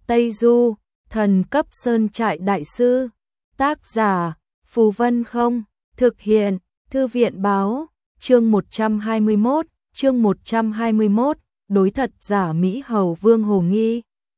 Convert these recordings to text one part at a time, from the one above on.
Tây Du, thần cấp sơn trại đại sư. Tác giả, Phù Vân Không, thực hiện, Thư viện báo, chương 121, đối thật giả Mỹ Hầu Vương Hồ Nghi.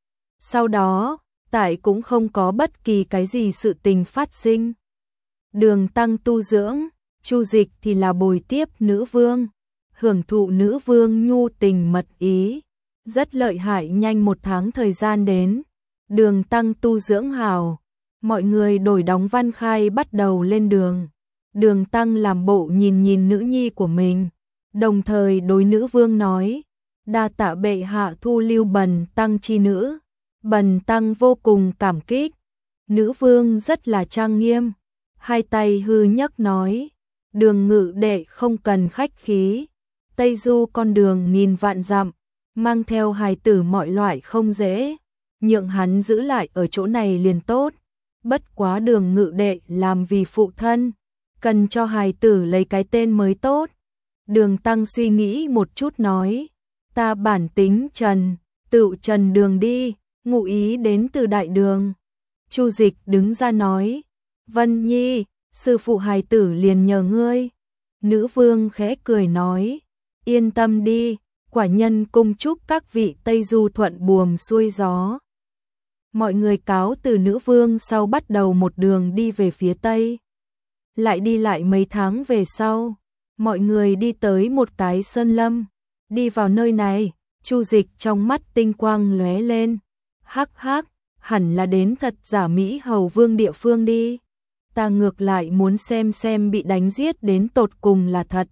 Sau đó, tại cũng không có bất kỳ cái gì sự tình phát sinh. Đường Tăng tu dưỡng, Chu Dịch thì là bồi tiếp nữ vương, hưởng thụ nữ vương nhu tình mật ý. Rất lợi hại, nhanh 1 tháng thời gian đến. Đường Tăng tu dưỡng hào, mọi người đổi đóng văn khai bắt đầu lên đường. Đường Tăng làm bộ nhìn nữ nhi của mình, đồng thời đối nữ vương nói, đa tạ bệ hạ thu lưu Bần Tăng chi nữ. Bần Tăng vô cùng cảm kích. Nữ vương rất là trang nghiêm, hai tay hư nhấc nói, Đường ngự đệ không cần khách khí. Tây Du con đường nghìn vạn dặm, mang theo hài tử mọi loại không dễ, nhượng hắn giữ lại ở chỗ này liền tốt. Bất quá Đường ngự đệ làm vì phụ thân, cần cho hài tử lấy cái tên mới tốt. Đường Tăng suy nghĩ một chút nói, ta bản tính Trần, tự Trần Đường đi, ngụ ý đến từ Đại Đường. Chu Dịch đứng ra nói, Vân Nhi, sư phụ hài tử liền nhờ ngươi. Nữ vương khẽ cười nói, yên tâm đi, quả nhân cung chúc các vị Tây Du thuận buồm xuôi gió. Mọi người cáo từ nữ vương sau bắt đầu một đường đi về phía Tây. Lại đi lại mấy tháng về sau, mọi người đi tới một cái sơn lâm. Đi vào nơi này, Chu Dịch trong mắt tinh quang lóe lên. Hắc hắc, hẳn là đến thật giả Mỹ Hầu Vương địa phương đi. Ta ngược lại muốn xem bị đánh giết đến tột cùng là thật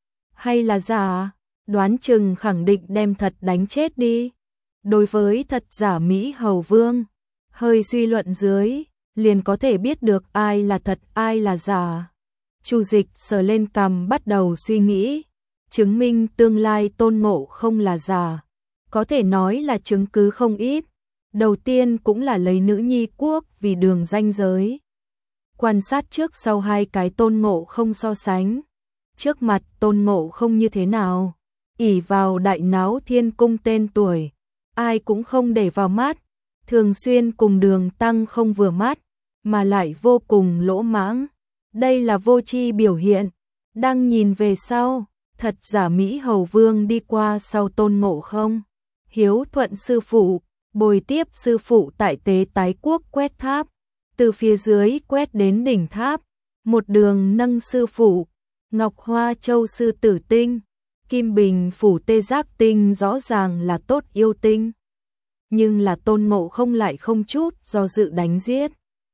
hay là giả, đoán chừng khẳng định đem thật đánh chết đi. Đối với thật giả Mỹ Hầu Vương, hơi suy luận dưới, liền có thể biết được ai là thật ai là giả. Chu Dịch sờ lên cằm bắt đầu suy nghĩ, chứng minh tương lai Tôn Ngộ không là giả, có thể nói là chứng cứ không ít. Đầu tiên cũng là lấy nữ nhi quốc vì đường ranh giới. Quan sát trước sau hai cái Tôn Ngộ không so sánh. Trước mặt Tôn Ngộ không như thế nào? Ỷ vào đại náo thiên cung tên tuổi, ai cũng không để vào mắt, thường xuyên cùng Đường Tăng không vừa mắt, mà lại vô cùng lỗ mãng. Đây là vô tri biểu hiện. Đang nhìn về sau, thật giả Mỹ Hầu Vương đi qua sau Tôn Ngộ không, hiếu thuận sư phụ, bồi tiếp sư phụ tại Tế Tái Quốc quét tháp, từ phía dưới quét đến đỉnh tháp, một đường nâng sư phụ, Ngọc Hoa Châu sư tử tinh, Kim Bình phủ tê giác tinh rõ ràng là tốt yêu tinh. Nhưng là Tôn Ngộ không lại không chút do dự đánh giết.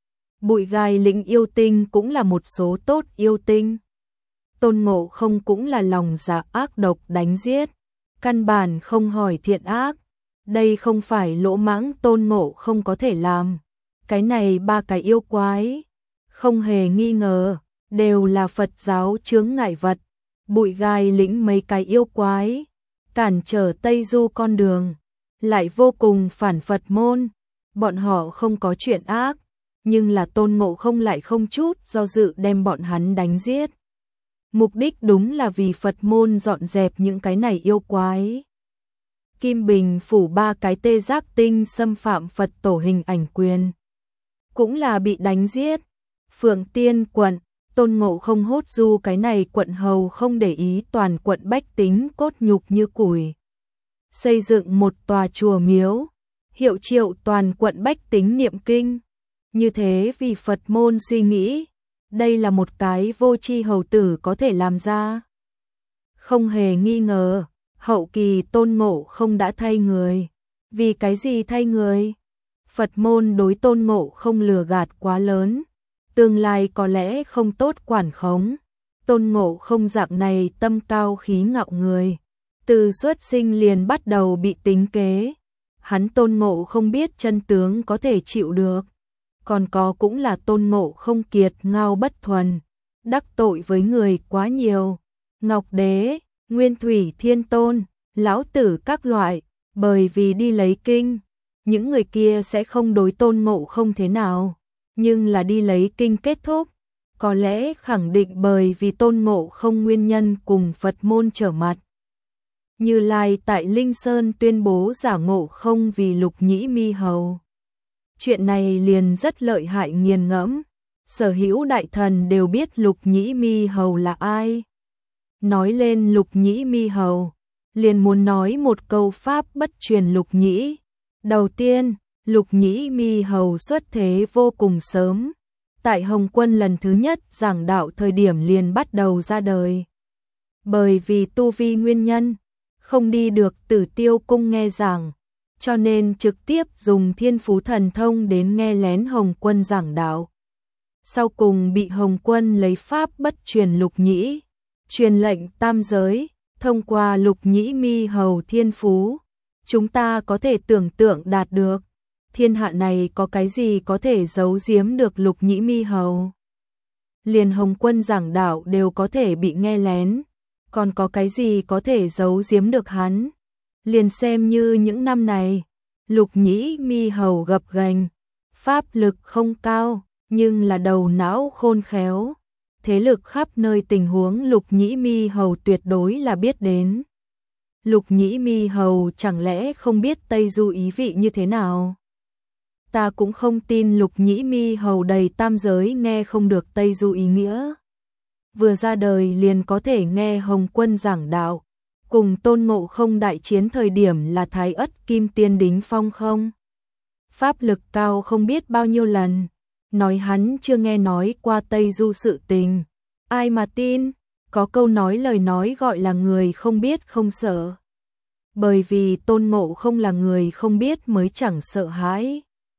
Bụi gai lĩnh yêu tinh cũng là một số tốt yêu tinh. Tôn Ngộ không cũng là lòng dạ ác độc đánh giết, căn bản không hỏi thiện ác. Đây không phải lỗ mãng Tôn Ngộ không có thể làm. Cái này 3 cái yêu quái, không hề nghi ngờ, đều là Phật giáo chướng ngại vật. Bụi gai lĩnh mấy cái yêu quái, cản trở Tây Du con đường, lại vô cùng phản Phật môn. Bọn họ không có chuyện ác, nhưng là Tôn Ngộ không lại không chút do dự đem bọn hắn đánh giết. Mục đích đúng là vì Phật môn dọn dẹp những cái này yêu quái. Kim Bình phủ 3 cái tê giác tinh xâm phạm Phật tổ hình ảnh quyền, cũng là bị đánh giết. Phượng Tiên quận, Tôn Ngộ không hốt du cái này quận hầu không để ý toàn quận bách tính cốt nhục như củi. Xây dựng một tòa chùa miếu, hiệu triệu toàn quận bách tính niệm kinh. Như thế vì Phật môn suy nghĩ, đây là một cái vô tri hầu tử có thể làm ra. Không hề nghi ngờ, hậu kỳ Tôn Ngộ không đã thay người. Vì cái gì thay người? Phật môn đối Tôn Ngộ không lừa gạt quá lớn, tương lai có lẽ không tốt quản khống. Tôn Ngộ không dạng này tâm cao khí ngạo người, từ xuất sinh liền bắt đầu bị tính kế. Hắn Tôn Ngộ không biết chân tướng có thể chịu được. Còn có cũng là Tôn Ngộ không kiệt ngao bất thuần, đắc tội với người quá nhiều. Ngọc Đế, Nguyên Thủy Thiên Tôn, Lão Tử các loại, bởi vì đi lấy kinh, những người kia sẽ không đối Tôn Ngộ không thế nào. Nhưng là đi lấy kinh kết thúc, có lẽ khẳng định bởi vì Tôn Ngộ không nguyên nhân cùng Phật môn trở mặt. Như Lai tại Linh Sơn tuyên bố giả Ngộ không vì Lục Nhĩ Mi Hầu. Chuyện này liền rất lợi hại nghiền ngẫm. Sở hữu đại thần đều biết Lục Nhĩ Mi Hầu là ai. Nói lên Lục Nhĩ Mi Hầu, liền muốn nói một câu pháp bất truyền Lục Nhĩ. Đầu tiên, Lục Nhĩ Mi Hầu xuất thế vô cùng sớm. Tại Hồng Quân lần thứ nhất giảng đạo thời điểm liền bắt đầu ra đời. Bởi vì tu vi nguyên nhân, không đi được Tử Tiêu cung nghe giảng, cho nên trực tiếp dùng Thiên Phú Thần Thông đến nghe lén Hồng Quân giảng đạo. Sau cùng bị Hồng Quân lấy pháp bất truyền Lục Nhĩ, truyền lệnh tam giới, thông qua Lục Nhĩ Mi Hầu thiên phú, chúng ta có thể tưởng tượng đạt được, thiên hạ này có cái gì có thể giấu giếm được Lục Nhĩ Mi Hầu. Liền Hồng Quân giảng đạo đều có thể bị nghe lén, còn có cái gì có thể giấu giếm được hắn. Liền xem như những năm này, Lục Nhĩ Mi Hầu gập ghềnh, pháp lực không cao, nhưng là đầu não khôn khéo. Thế lực khắp nơi tình huống Lục Nhĩ Mi Hầu tuyệt đối là biết đến. Lục Nhĩ Mi Hầu chẳng lẽ không biết Tây Du ý vị như thế nào? Ta cũng không tin Lục Nhĩ Mi Hầu đầy tam giới nghe không được Tây Du ý nghĩa. Vừa ra đời liền có thể nghe Hồng Quân giảng đạo, cùng Tôn Ngộ Không đại chiến thời điểm là Thái Ất Kim Tiên đính phong không? Pháp lực cao không biết bao nhiêu lần, nói hắn chưa nghe nói qua Tây Du sự tình. Ai mà tin, có câu nói lời nói gọi là người không biết không sợ. Bởi vì Tôn Ngộ Không là người không biết mới chẳng sợ hãi.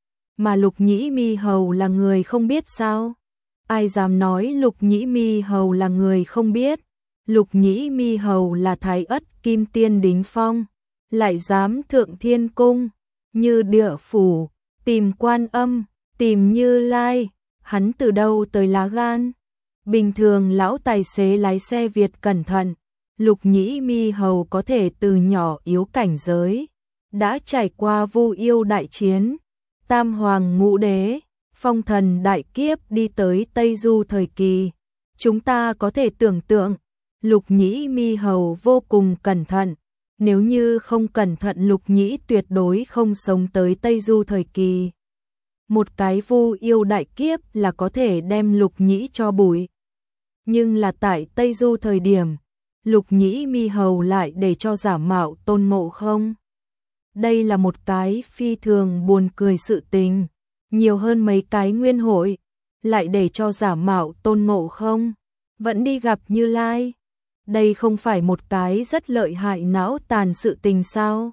Mà Lục Nhĩ Mi Hầu là người không biết sao? Ai dám nói Lục Nhĩ Mi Hầu là người không biết? Lục Nhĩ Mi Hầu là Thái Ất Kim Tiên đính phong, lại dám thượng thiên cung, như địa phủ, tìm Quan Âm, tìm Như Lai, hắn từ đâu tới lá gan? Bình thường lão tài xế lái xe Việt cẩn thận, Lục Nhĩ Mi Hầu có thể từ nhỏ yếu cảnh giới, đã trải qua Vu Yêu đại chiến, Tam Hoàng Ngũ Đế, Phong Thần đại kiếp đi tới Tây Du thời kỳ. Chúng ta có thể tưởng tượng, Lục Nhĩ Mi Hầu vô cùng cẩn thận, nếu như không cẩn thận Lục Nhĩ tuyệt đối không sống tới Tây Du thời kỳ. Một cái Vu Yêu đại kiếp là có thể đem Lục Nhĩ cho bụi. Nhưng là tại Tây Du thời điểm, Lục Nhĩ Mi Hầu lại để cho giả mạo Tôn Ngộ Không. Đây là một cái phi thường buồn cười sự tình, nhiều hơn mấy cái nguyên hội, lại để cho giả mạo Tôn Ngộ Không, vẫn đi gặp Như Lai. Đây không phải một cái rất lợi hại não tàn sự tình sao?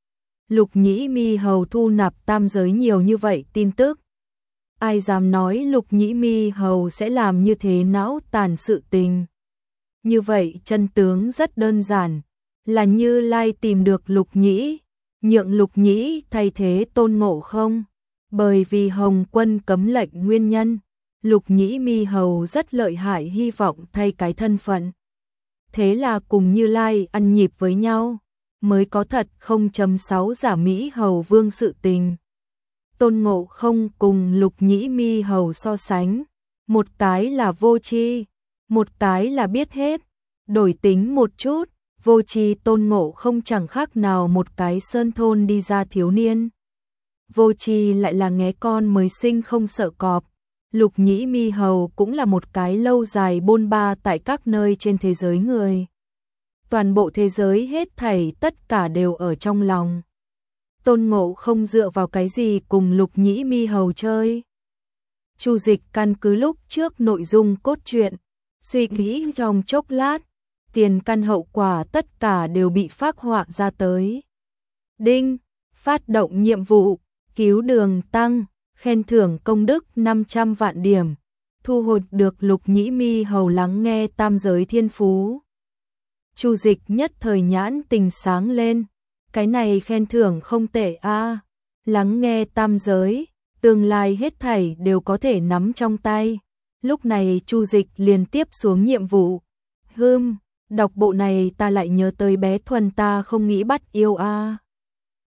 Lục Nhĩ Mi Hầu thu nạp tam giới nhiều như vậy tin tức. Ai dám nói Lục Nhĩ Mi Hầu sẽ làm như thế não tàn sự tình? Như vậy chân tướng rất đơn giản, là Như Lai tìm được Lục Nhĩ, nhượng Lục Nhĩ thay thế Tôn Ngộ Không. Bởi vì Hồng Quân cấm lệnh nguyên nhân, Lục Nhĩ Mi Hầu rất lợi hại hy vọng thay cái thân phận. Thế là cùng Như Lai ăn nhịp với nhau, mới có thật 0.6 giả Mỹ Hầu Vương sự tình. Tôn Ngộ Không cùng Lục Nhĩ Mi Hầu so sánh, một cái là vô tri, một cái là biết hết. Đổi tính một chút, vô tri Tôn Ngộ Không chẳng khác nào một cái sơn thôn đi ra thiếu niên. Vô tri lại là nghé con mới sinh không sợ cọp. Lục Nhĩ Mi Hầu cũng là một cái lâu dài bôn ba tại các nơi trên thế giới người. Toàn bộ thế giới hết thảy tất cả đều ở trong lòng. Tôn Ngộ Không dựa vào cái gì cùng Lục Nhĩ Mi Hầu chơi? Chu Dịch căn cứ lúc trước nội dung cốt truyện, suy nghĩ trong chốc lát, tiền căn hậu quả tất cả đều bị phác họa ra tới. Đinh, phát động nhiệm vụ, cứu Đường Tăng, khen thưởng công đức 500 vạn điểm, thu hồi được Lục Nhĩ Mi Hầu lắng nghe tam giới thiên phú. Chu Dịch nhất thời nhãn tình sáng lên, cái này khen thưởng không tệ a, lắng nghe tam giới, tương lai hết thảy đều có thể nắm trong tay. Lúc này Chu Dịch liền tiếp xuống nhiệm vụ. Đọc bộ này ta lại nhớ tới bé Thuần ta không nghĩ bắt yêu a.